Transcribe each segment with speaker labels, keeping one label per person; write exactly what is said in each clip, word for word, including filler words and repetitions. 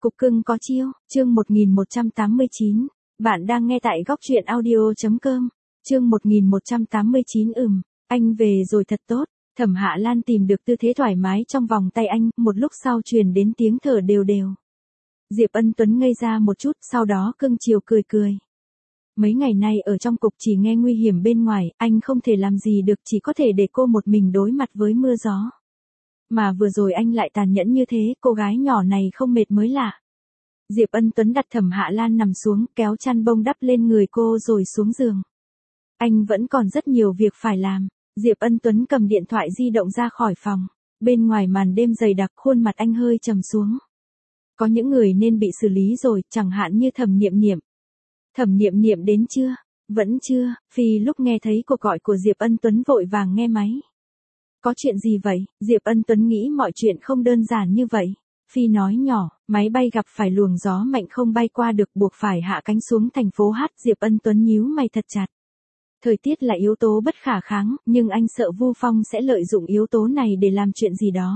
Speaker 1: Cục cưng có chiêu, chương một nghìn một trăm tám mươi chín. Bạn đang nghe tại góc truyện audio.com. Chương một nghìn một trăm tám mươi chín ừm, anh về rồi thật tốt. Thẩm Hạ Lan tìm được tư thế thoải mái trong vòng tay anh, một lúc sau truyền đến tiếng thở đều đều. Diệp Ân Tuấn ngây ra một chút, sau đó cưng chiều cười cười. Mấy ngày nay ở trong cục chỉ nghe nguy hiểm bên ngoài, anh không thể làm gì được, chỉ có thể để cô một mình đối mặt với mưa gió. Mà vừa rồi anh lại tàn nhẫn như thế, cô gái nhỏ này không mệt mới lạ. Diệp Ân Tuấn đặt Thẩm Hạ Lan nằm xuống, kéo chăn bông đắp lên người cô rồi xuống giường. Anh vẫn còn rất nhiều việc phải làm. Diệp Ân Tuấn cầm điện thoại di động ra khỏi phòng. Bên ngoài màn đêm dày đặc, khuôn mặt anh hơi trầm xuống. Có những người nên bị xử lý rồi, chẳng hạn như Thẩm Niệm Niệm. Thẩm Niệm Niệm đến chưa? Vẫn chưa. Phi lúc nghe thấy cuộc gọi của Diệp Ân Tuấn vội vàng nghe máy. Có chuyện gì vậy? Diệp Ân Tuấn nghĩ mọi chuyện không đơn giản như vậy. Phi nói nhỏ, máy bay gặp phải luồng gió mạnh không bay qua được, buộc phải hạ cánh xuống thành phố H. Diệp Ân Tuấn nhíu mày thật chặt. Thời tiết là yếu tố bất khả kháng, nhưng anh sợ Vu Phong sẽ lợi dụng yếu tố này để làm chuyện gì đó.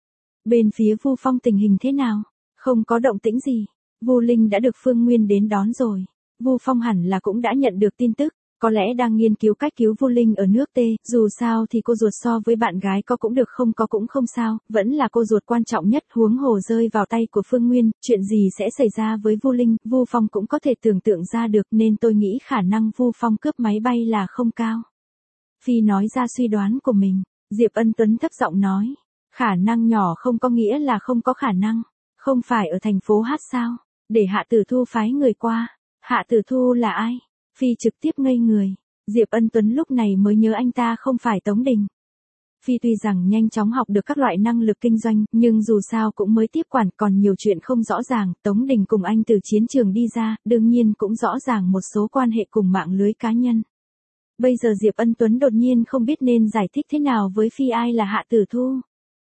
Speaker 1: Bên phía Vu Phong tình hình thế nào? Không có động tĩnh gì. Vu Linh đã được Phương Nguyên đến đón rồi. Vu Phong hẳn là cũng đã nhận được tin tức. Có lẽ đang nghiên cứu cách cứu Vu Linh ở nước T, dù sao thì cô ruột so với bạn gái có cũng được, không có cũng không sao, vẫn là cô ruột quan trọng nhất, huống hồ rơi vào tay của Phương Nguyên, chuyện gì sẽ xảy ra với Vu Linh, Vu Phong cũng có thể tưởng tượng ra được, nên tôi nghĩ khả năng Vu Phong cướp máy bay là không cao. Phi nói ra suy đoán của mình. Diệp Ân Tuấn thấp giọng nói, khả năng nhỏ không có nghĩa là không có khả năng, không phải ở thành phố H sao, để Hạ Tử Thu phái người qua. Hạ Tử Thu là ai? Phi trực tiếp ngây người. Diệp Ân Tuấn lúc này mới nhớ anh ta không phải Tống Đình. Phi tuy rằng nhanh chóng học được các loại năng lực kinh doanh, nhưng dù sao cũng mới tiếp quản, còn nhiều chuyện không rõ ràng. Tống Đình cùng anh từ chiến trường đi ra, đương nhiên cũng rõ ràng một số quan hệ cùng mạng lưới cá nhân. Bây giờ Diệp Ân Tuấn đột nhiên không biết nên giải thích thế nào với Phi ai là Hạ Tử Thu.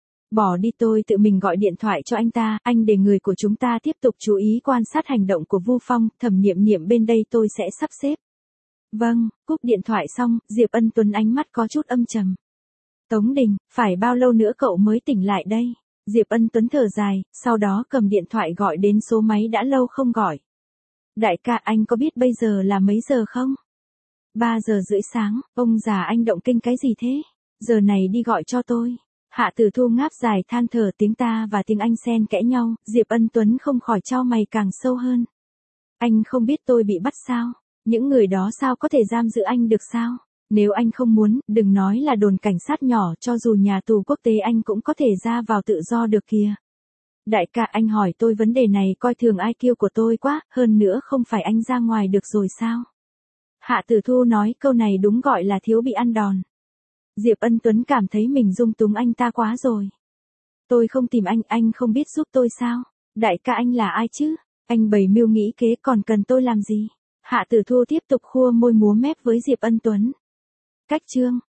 Speaker 1: Bỏ đi, tôi tự mình gọi điện thoại cho anh ta, anh để người của chúng ta tiếp tục chú ý quan sát hành động của Vu Phong, Thẩm Niệm Niệm bên đây tôi sẽ sắp xếp. Vâng, cúp điện thoại xong, Diệp Ân Tuấn ánh mắt có chút âm trầm. Tống Đình, phải bao lâu nữa cậu mới tỉnh lại đây? Diệp Ân Tuấn thở dài, sau đó cầm điện thoại gọi đến số máy đã lâu không gọi. Đại ca, anh có biết bây giờ là mấy giờ không? ba giờ rưỡi sáng, ông già anh động kinh cái gì thế? Giờ này đi gọi cho tôi. Hạ Tử Thu ngáp dài than thở, tiếng ta và tiếng anh xen kẽ nhau, Diệp Ân Tuấn không khỏi chau mày càng sâu hơn. Anh không biết tôi bị bắt sao? Những người đó sao có thể giam giữ anh được sao? Nếu anh không muốn, đừng nói là đồn cảnh sát nhỏ, cho dù nhà tù quốc tế anh cũng có thể ra vào tự do được kìa. Đại ca, anh hỏi tôi vấn đề này coi thường i kiu của tôi quá, hơn nữa không phải anh ra ngoài được rồi sao? Hạ Tử Thu nói câu này đúng gọi là thiếu bị ăn đòn. Diệp Ân Tuấn cảm thấy mình dung túng anh ta quá rồi. Tôi không tìm anh, anh không biết giúp tôi sao? Đại ca, anh là ai chứ? Anh bày mưu nghĩ kế còn cần tôi làm gì? Hạ Tử Thu tiếp tục khua môi múa mép với Diệp Ân Tuấn. Cách chương,